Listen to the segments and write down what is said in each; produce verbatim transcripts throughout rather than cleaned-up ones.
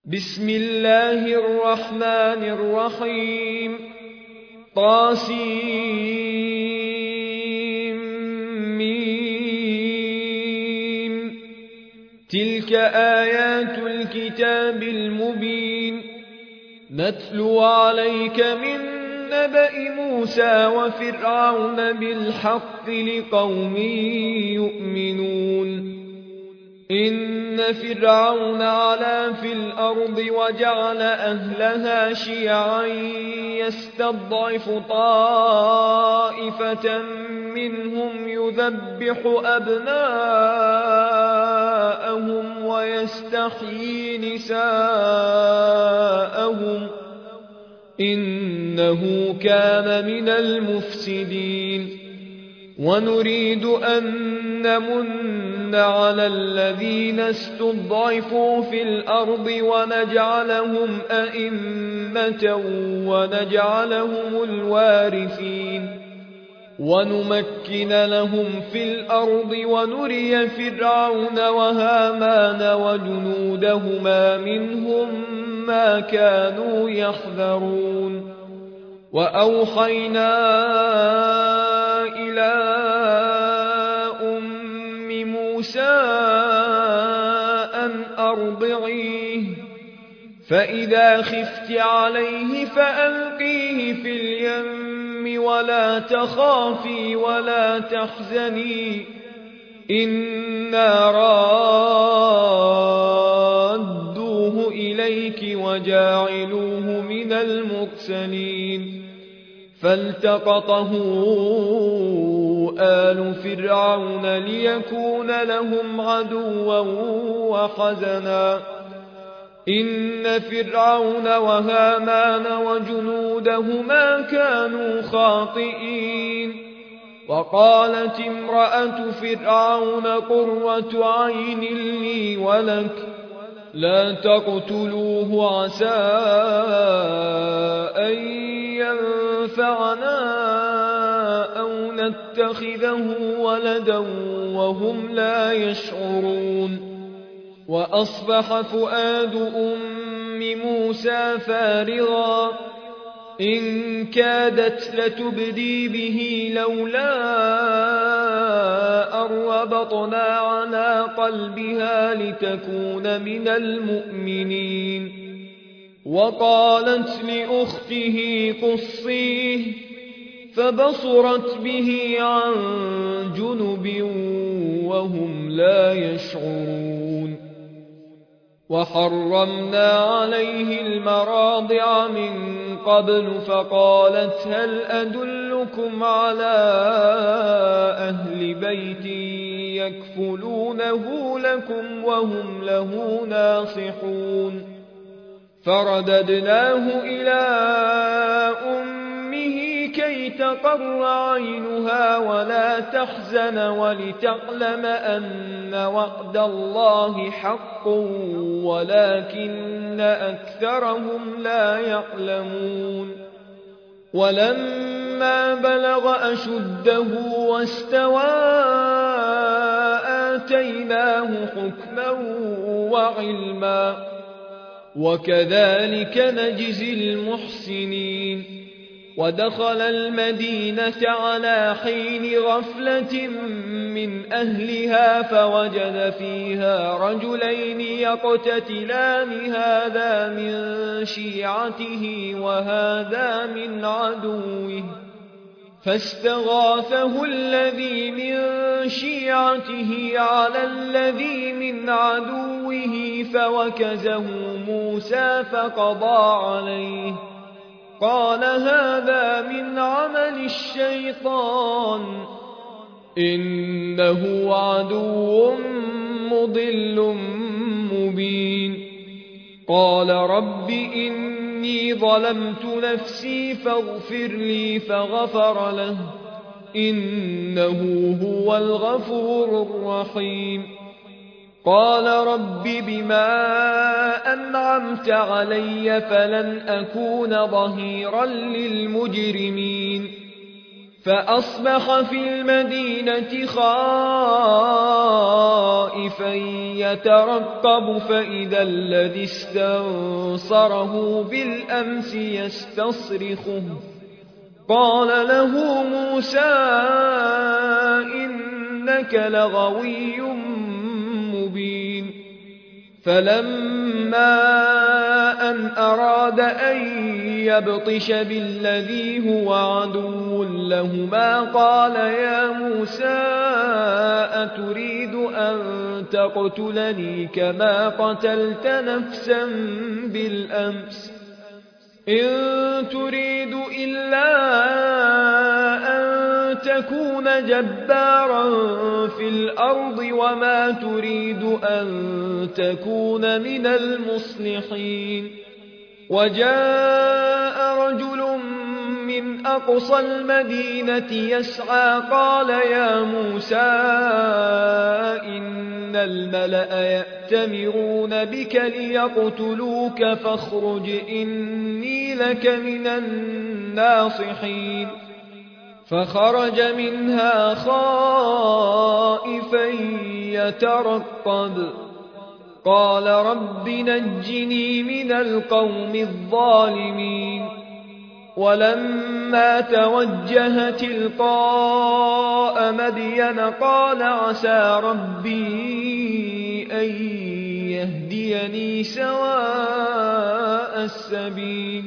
بسم الله الرحمن الرحيم طاسيم تلك آيات الكتاب المبين نتلو عليك من نبأ موسى وفرعون بالحق لقوم يؤمنون إن فرعون علا في الأرض وجعل أهلها شيعا يستضعف طائفة منهم يذبح أبناءهم ويستحيي نساءهم إنه كان من المفسدين ونريد أن نمن على الذين استضعفوا في الأرض ونجعلهم أئمة ونجعلهم الوارثين ونمكن لهم في الأرض ونري فرعون وهامان وجنودهما منهم ما كانوا يحذرون وأوحينا إلى أم موسى أن أرضعيه فإذا خفت عليه فألقيه في اليم ولا تخافي ولا تحزني إنا رادوه إليك وجاعلوه من المرسلين فالتقطه آل فرعون ليكون لهم عدوا وحزنا إن فرعون وهامان وجنودهما كانوا خاطئين وقالت امرأة فرعون قرة عين لي ولك لا تقتلوه عسى أن ينفعنا أو نتخذه ولدا وهم لا يشعرون وأصبح فؤاد أم موسى فارغا إن كادت لتبدي به لولا أن ربطنا على قلبها لتكون من المؤمنين وقالت لأخته قصيه فبصرت به عن جنب وهم لا يشعرون وحرمنا عليه المراضع من قبل فقالت هل أدلكم على أهل بيت يكفلونه لكم وهم له ناصحون فرددناه إلى أمه كي تقر عينها ولا تحزن ولتعلم أن وعد الله حق ولكن أكثرهم لا يعلمون ولما بلغ أشده واستوى آتيناه حكما وعلما وكذلك نجزي المحسنين ودخل المدينة على حين غفلة من أهلها فوجد فيها رجلين يقتتلان هذا من شيعته وهذا من عدوه فاستغاثه الذي من شيعته على الذي من عدوه فوكزه موسى فقضى عليه قال هذا من عمل الشيطان إنه عدو مضل مبين قال رب إني ظلمت نفسي فاغفر لي فغفر له إنه هو الغفور الرحيم قال رب بما أنعمت علي فلن أكون ظهيرا للمجرمين فأصبح في المدينة خائفا يترقب فإذا الذي استنصره بالأمس يستصرخه قال له موسى إنك لغوي مبين فلما أن أراد أن يبطش بالذي هو عدو لهما قال يا موسى أتريد أن تقتلني كما قتلت نفسا بالأمس إن تريد إلا أن تكون جبارا في الأرض وما تريد أن تكون من المصلحين وجاء رجل من أقصى المدينة يسعى قال يا موسى إن الملأ يأتمرون بك ليقتلوك فاخرج إني لك من الناصحين فخرج منها خائفا يترقب قال رب نجني من القوم الظالمين ولما توجه تلقاء مدين قال عسى ربي أن يهديني سواء السبيل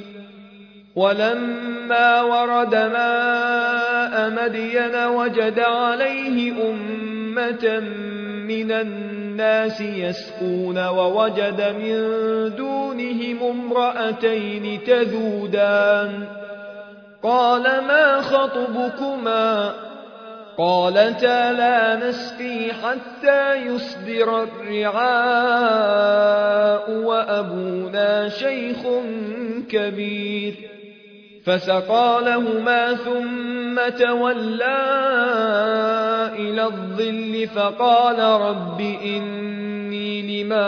ولما ورد ماء مدين وجد عليه أمة من الناس يسقون ووجد من دونهم امرأتين تذودان قال ما خطبكما قالتا لا نسقي حتى يصدر الرعاء وأبونا شيخ كبير فسقى لهما ثم تولى إلى الظل فقال رب إني لما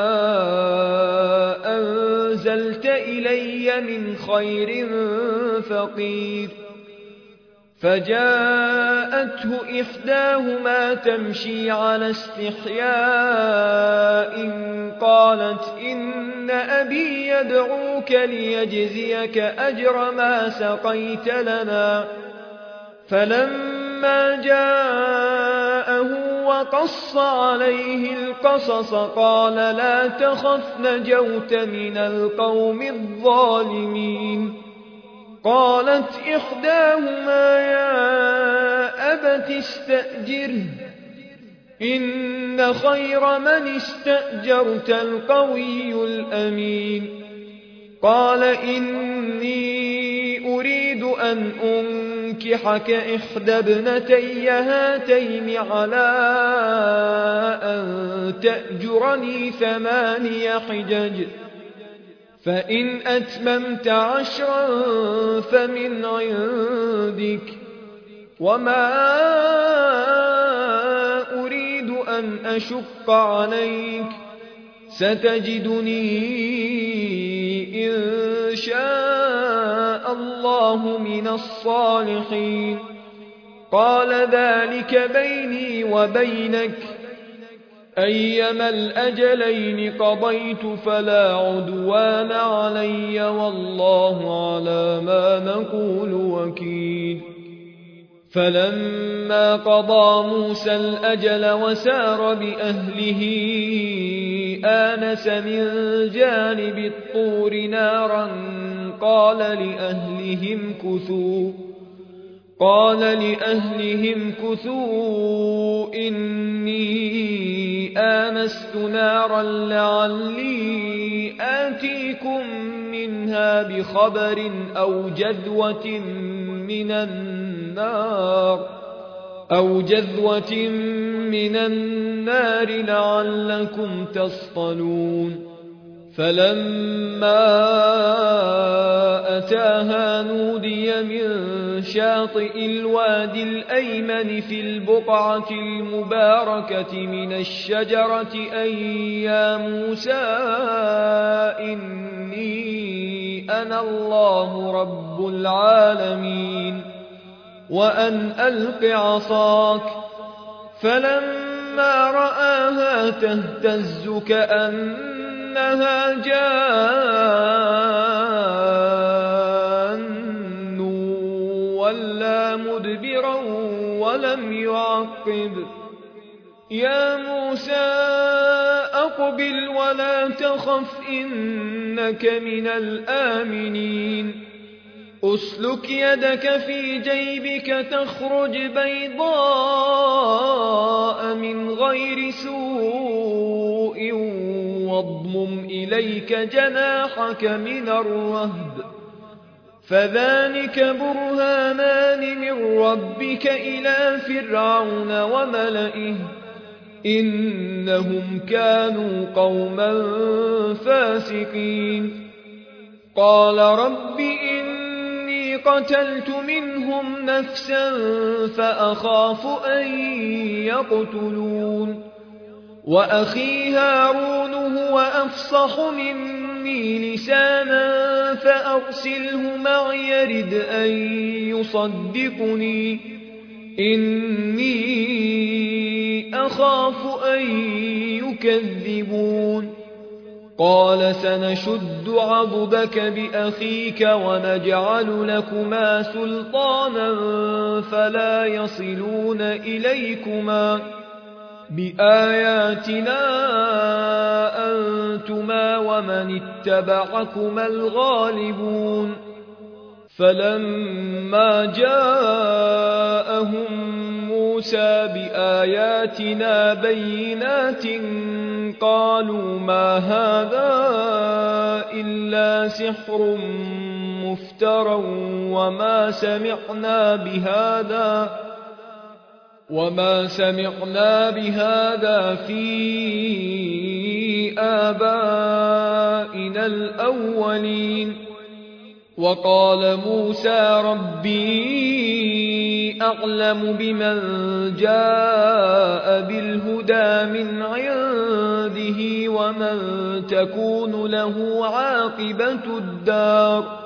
أنزلت إلي من خير فقير فجاءته إحداهما تمشي على استحياء قالت إن أبي يدعوك ليجزيك أجر ما سقيت لنا فلما جاءه وقص عليه القصص قال لا تخف نجوت من القوم الظالمين قالت إحداهما يا أبت استأجره إن خير من استأجرت القوي الأمين قال إني أريد أن أنكحك إحدى ابنتي هاتين على أن تأجرني ثماني حجج فإن أتممت عشرا فمن عندك وما أريد أن أشق عليك ستجدني إن شاء الله من الصالحين قال ذلك بيني وبينك أيما الأجلين قضيت فلا عدوان علي والله على ما نقول وكيل فلما قضى موسى الأجل وسار بأهله آنس من جانب الطور نارا قال لأهلهم كثوا قال لأهلهم كثوا إني آنست نارا لعلي آتيكم منها بخبر أو جذوة من النار أو جذوة من النار لعلكم تصطلون فلما أتاها نودي من شاطئ الوادي الأيمن في البقعة المباركة من الشجرة أن يا موسى إني أنا الله رب العالمين وأن ألق عصاك. فلما رآها تهتز كأنها جان ولا مدبرا ولم يعقب. يا موسى أقبل ولا تخف إنك من الآمنين. أسلك يدك في جيبك تخرج بيضاء من غير سوء واضمم إليك جناحك من الرهب فذلك برهانان من ربك إلى فرعون وملئه إنهم كانوا قوما فاسقين. قال رب إني قتلت منهم نفسا فأخاف أن يقتلون وأخي هارون هو أفصح مني لسانا فأرسله معي يرد أن يصدقني إني أخاف أن يكذبون. قال سنشد عضدك بأخيك ونجعل لكما سلطانا فلا يصلون إليكما بآياتنا أنتما ومن اتبعكما الغالبون. فلما جاءهم موسى بآياتنا بينات قالوا ما هذا إلا سحر مفترى وما سمعنا بهذا وما سمعنا بهذا في آبائنا الأولين. وقال موسى ربي أعلم بمن جاء بالهدى من عنده ومن تكون له عاقبة الدار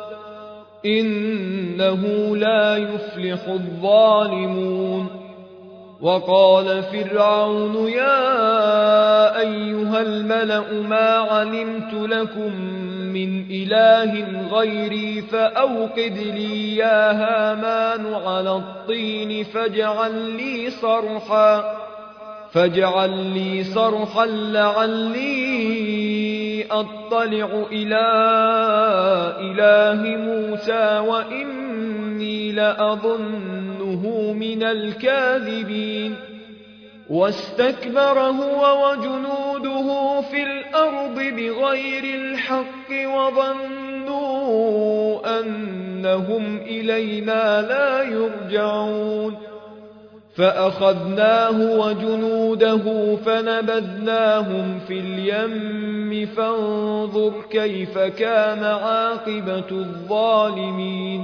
إنه لا يفلح الظالمون. وقال فرعون يا أيها الملأ ما علمت لكم من إله غيري فأوقد لي يا هامان على الطين فاجعل لي صرحا فاجعل لي صرحا لعلي أطلع إلى إله موسى وإني لأظنه من الكاذبين. واستكبر هو وجنوده في الأرض بغير الحق وظنوا أنهم إلينا لا يرجعون. فأخذناه وجنوده فنبذناهم في اليم فانظر كيف كان عاقبة الظالمين.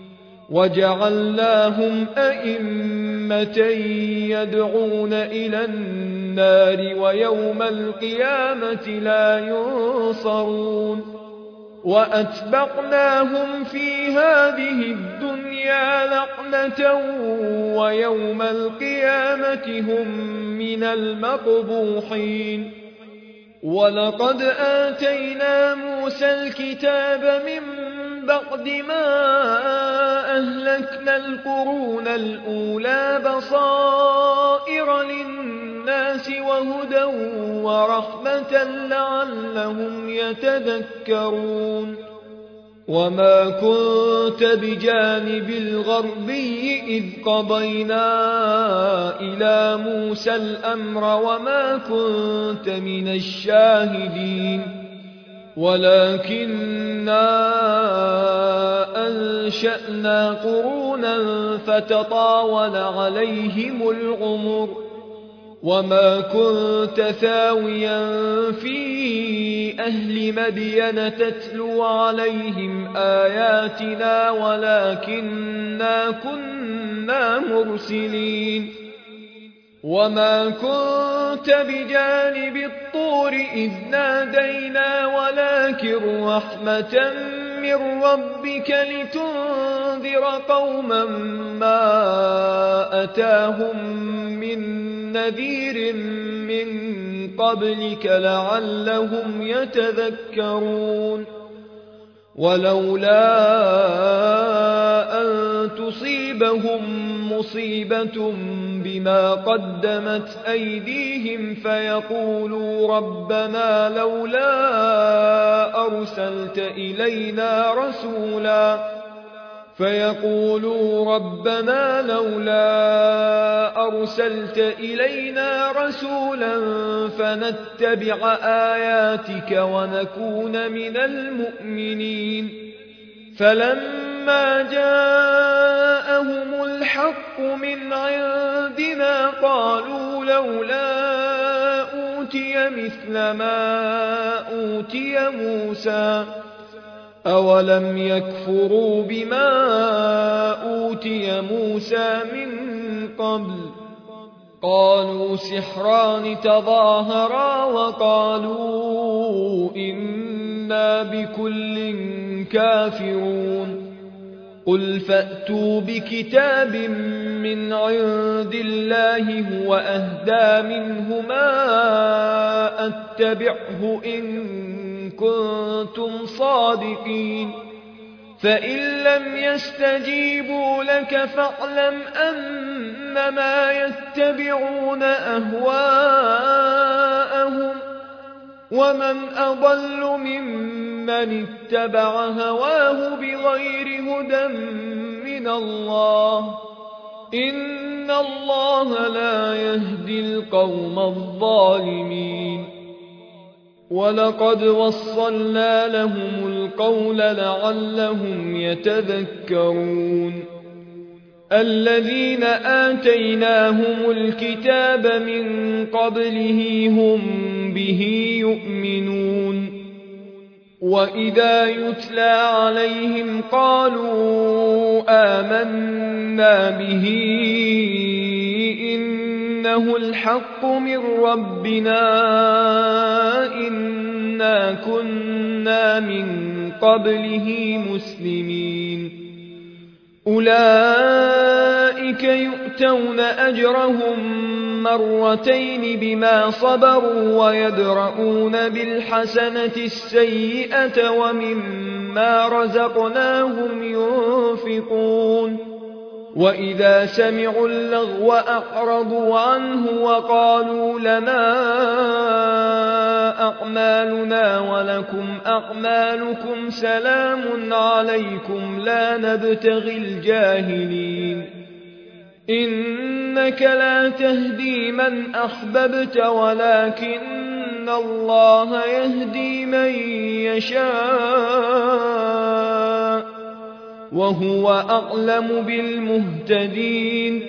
وجعلناهم أئمة يدعون إلى النار ويوم القيامة لا ينصرون. وأتبعناهم في هذه الدنيا لعنة ويوم القيامة هم من المقبوحين. ولقد آتينا موسى الكتاب من بعد ما أهلكنا القرون الأولى بصائر للناس وهدى ورحمة لعلهم يتذكرون. وما كنت بجانب الغربي إذ قضينا إلى موسى الأمر وما كنت من الشاهدين ولكننا أنشأنا قرونا فتطاول عليهم العمر وما كنت ثاويا في أهل مدين تتلو عليهم آياتنا ولكننا كنا مرسلين. وما كنت بجانب الطور إذ نادينا ولكن رحمة من ربك لتنذر قوما ما أتاهم من نذير من قبلك لعلهم يتذكرون ولولا أن تصيبهم مصيبة بما قدمت أيديهم فيقولوا ربنا لولا أرسلت إلينا رسولا فيقولوا ربنا لولا أرسلت إلينا رسولا فنتبع آياتك ونكون من المؤمنين فلما جاءهم الحق من عندنا قالوا لولا أوتي مثل ما أوتي موسى أولم يكفروا بما أوتي موسى من قبل قالوا سحران تظاهرا وقالوا إنا بكل كافرون قل فأتوا بكتاب من عند الله هو أهدى منهما أتبعه إن كنتم صادقين فإن لم يستجيبوا لك فاعلم أنما يتبعون أهواءهم ومن أضل ممن اتبع هواه بغير هدى من الله إن الله لا يهدي القوم الظالمين ولقد وصلنا لهم القول لعلهم يتذكرون الذين آتيناهم الكتاب من قبله هم به يؤمنون وإذا يتلى عليهم قالوا آمنا به إنه الحق من ربنا إنا كنا من قبله مسلمين أولئك يؤتون أجرهم مرتين بما صبروا ويدرؤون بالحسنة السيئة ومما رزقناهم ينفقون وإذا سمعوا اللغو أعرضوا عنه وقالوا لنا أعمالنا ولكم أعمالكم سلام عليكم لا نبتغي الجاهلين إنك لا تهدي من أحببت ولكن الله يهدي من يشاء وهو أعلم بالمهتدين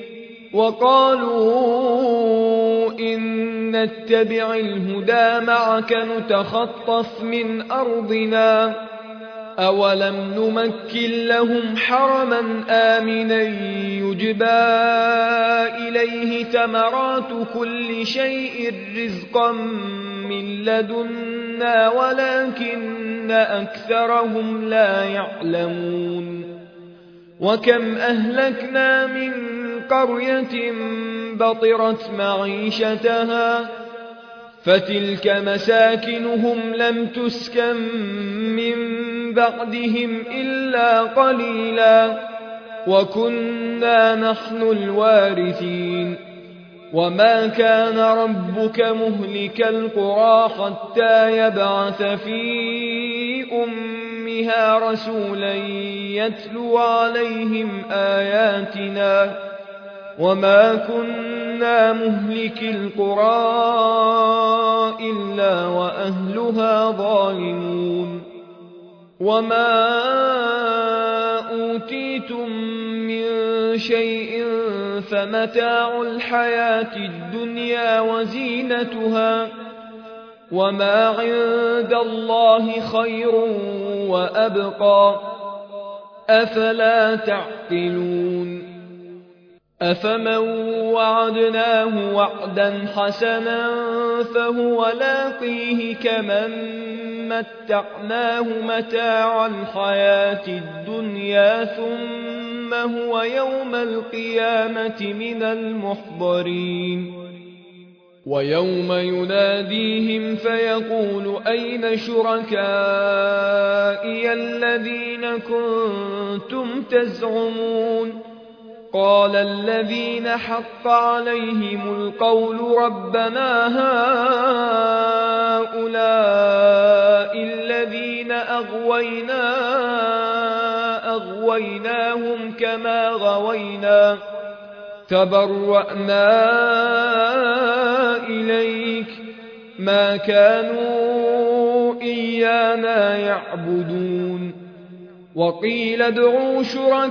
وقالوا إن نتبع الهدى معك نتخطف من أرضنا أولم نمكن لهم حرما آمنا يجبى إليه ثمرات كل شيء رزقا من لدنا ولكن أكثرهم لا يعلمون وكم أهلكنا من قرية بطرت معيشتها فتلك مساكنهم لم تسكن من بعدهم إلا قليلا وكنا نحن الوارثين وما كان ربك مهلك القرى حتى يبعث في أمها رسولا يتلو عليهم آياتنا وما كنا مهلك القرى إلا وأهلها ظالمون وما أوتيتم من شيء فمتاع الحياة الدنيا وزينتها وما عند الله خير وأبقى أفلا تعقلون أفمن وعدناه وعدا حسنا فهو لاقيه كمن متعناه متاع الحياة الدنيا ثم هو يوم القيامة من المحضرين ويوم يناديهم فيقول أين شركائي الذين كنتم تزعمون قال الذين حق عليهم القول ربنا هؤلاء الذين أغوينا أغويناهم كما غوينا تبرأنا إليك ما كانوا إيانا يعبدون وقيل ادعوا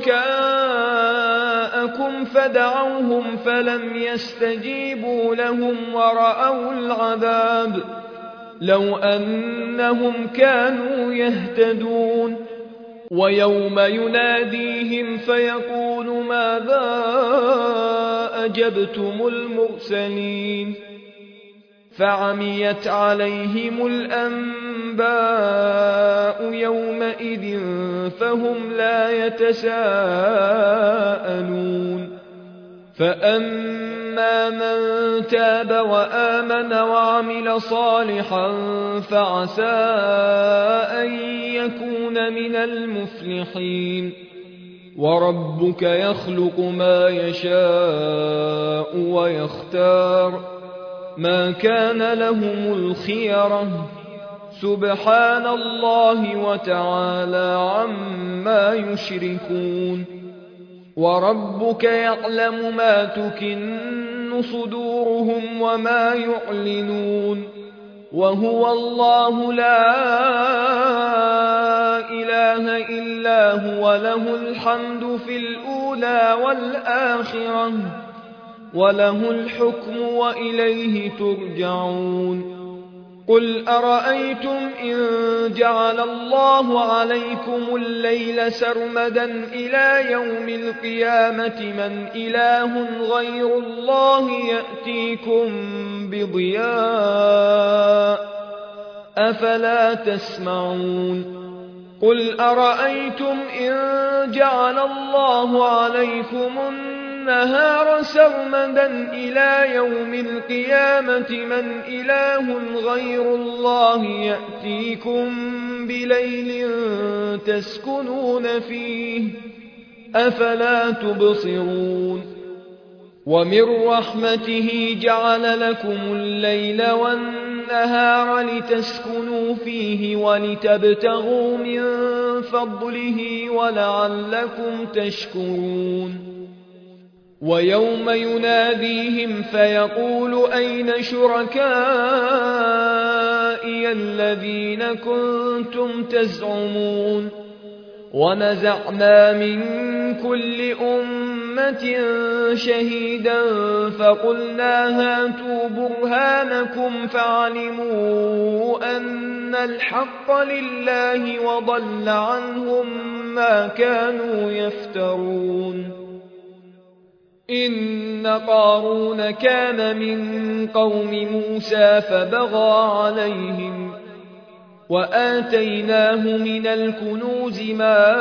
شركاءكم فدعوهم فلم يستجيبوا لهم ورأوا العذاب لو أنهم كانوا يهتدون ويوم يناديهم فيقول ماذا أجبتم المرسلين فعميت عليهم الأنباء يومئذ فهم لا يتساءلون فأما من تاب وآمن وعمل صالحا فعسى أن يكون من المفلحين وربك يخلق ما يشاء ويختار ما كان لهم الخيرة سبحان الله وتعالى عما يشركون وربك يعلم ما تكن صدورهم وما يعلنون وهو الله لا إله إلا هو له الحمد في الأولى والآخرة وله الحكم وإليه ترجعون قل أرأيتم إن جعل الله عليكم الليل سرمدا إلى يوم القيامة من إله غير الله يأتيكم بضياء أفلا تسمعون قل أرأيتم إن جعل الله عليكم النهار سرمدا إلى يوم القيامة من إله غير الله يأتيكم بليل تسكنون فيه أفلا تبصرون ومن رحمته جعل لكم الليل والنهار لتسكنوا فيه ولتبتغوا من فضله ولعلكم تشكرون ويوم يناديهم فيقول أين شركائي الذين كنتم تزعمون ونزعنا من كل أمة شهيدا فقلنا هاتوا برهانكم فعلموا أن الحق لله وضل عنهم ما كانوا يفترون إن قارون كان من قوم موسى فبغى عليهم وآتيناه من الكنوز ما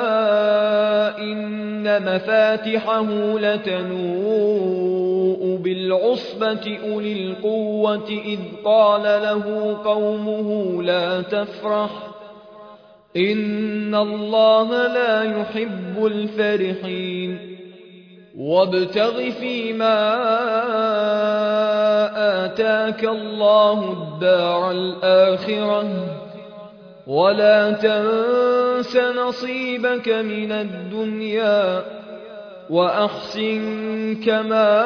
إن مفاتحه لتنوء بالعصبة أولي القوة إذ قال له قومه لا تفرح إن الله لا يحب الفرحين وابتغ فيما آتاك الله الدار الآخرة ولا تنس نصيبك من الدنيا وأحسن كما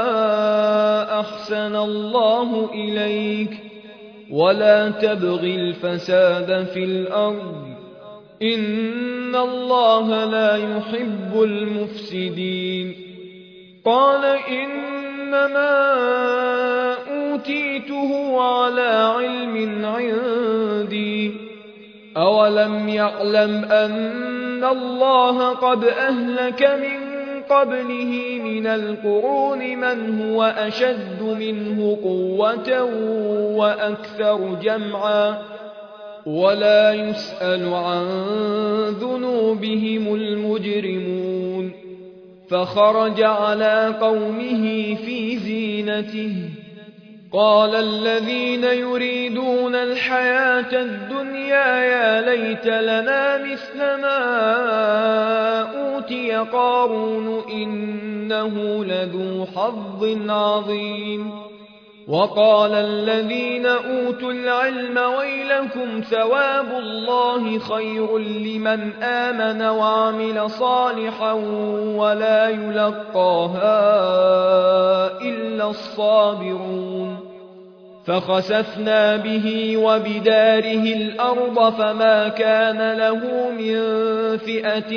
أحسن الله إليك ولا تبغ الفساد في الأرض إن الله لا يحب المفسدين قال إنما أوتيته على علم عندي أولم يعلم أن الله قد أهلك من قبله من القرون من هو أشد منه قوة وأكثر جمعا ولا يسأل عن ذنوبهم المجرمون فخرج على قومه في زينته قال الذين يريدون الحياة الدنيا يا ليت لنا مثل ما أوتي قارون إنه لذو حظ عظيم وقال الذين أوتوا العلم ويلكم ثواب الله خير لمن آمن وعمل صالحا ولا يلقاها إلا الصابرون فخسفنا به وبداره الأرض فما كان له من فئة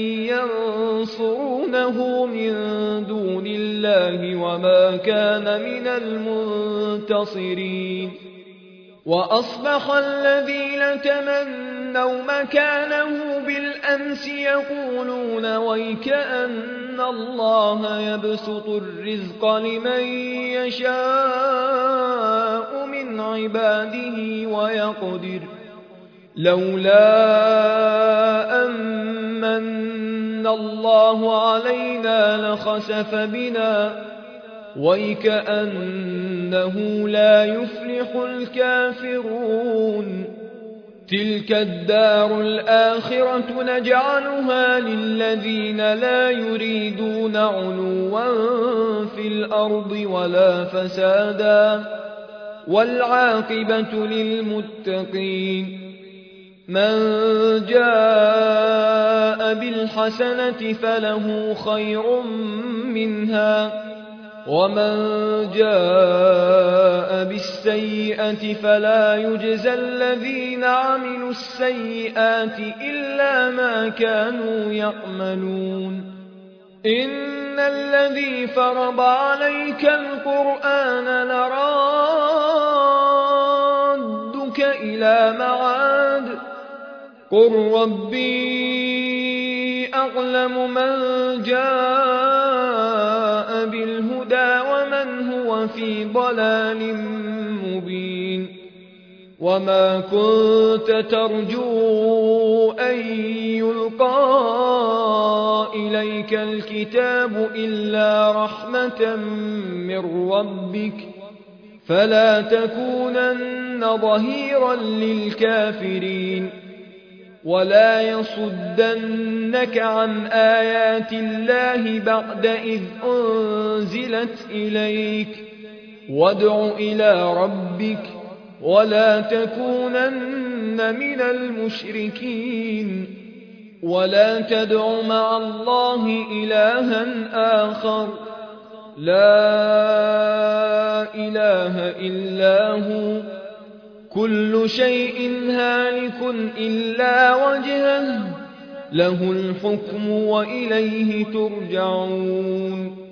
ينصرونه من دون الله وما كان من المنتصرين وأصبح الذين تمنوا مكانه بالأمس يقولون ويكأن الله يبسط الرزق لمن يشاء من عباده ويقدر لولا أمن الله علينا لخسف بنا ويكأنه لا يفلح الكافرون تلك الدار الآخرة نجعلها للذين لا يريدون علوا في الأرض ولا فسادا والعاقبة للمتقين من جاء بالحسنة فله خير منها ومن جاء بالسيئة فلا يجزى الذين عملوا السيئات إلا ما كانوا يعملون إن الذي فرض عليك القرآن لرادك إلى معاد قل ربي أعلم من جاء بالهدى ومن هو في ضلال مبين وما كنت ترجو أن يلقى إليك الكتاب إلا رحمة من ربك فلا تكونن ظهيرا للكافرين ولا يصدنك عن آيات الله بعد إذ أنزلت إليك وادع إلى ربك ولا تكونن من المشركين ولا تدع مع الله إلها آخر لا إله إلا هو كل شيء هالك إلا وجهه له الحكم وإليه ترجعون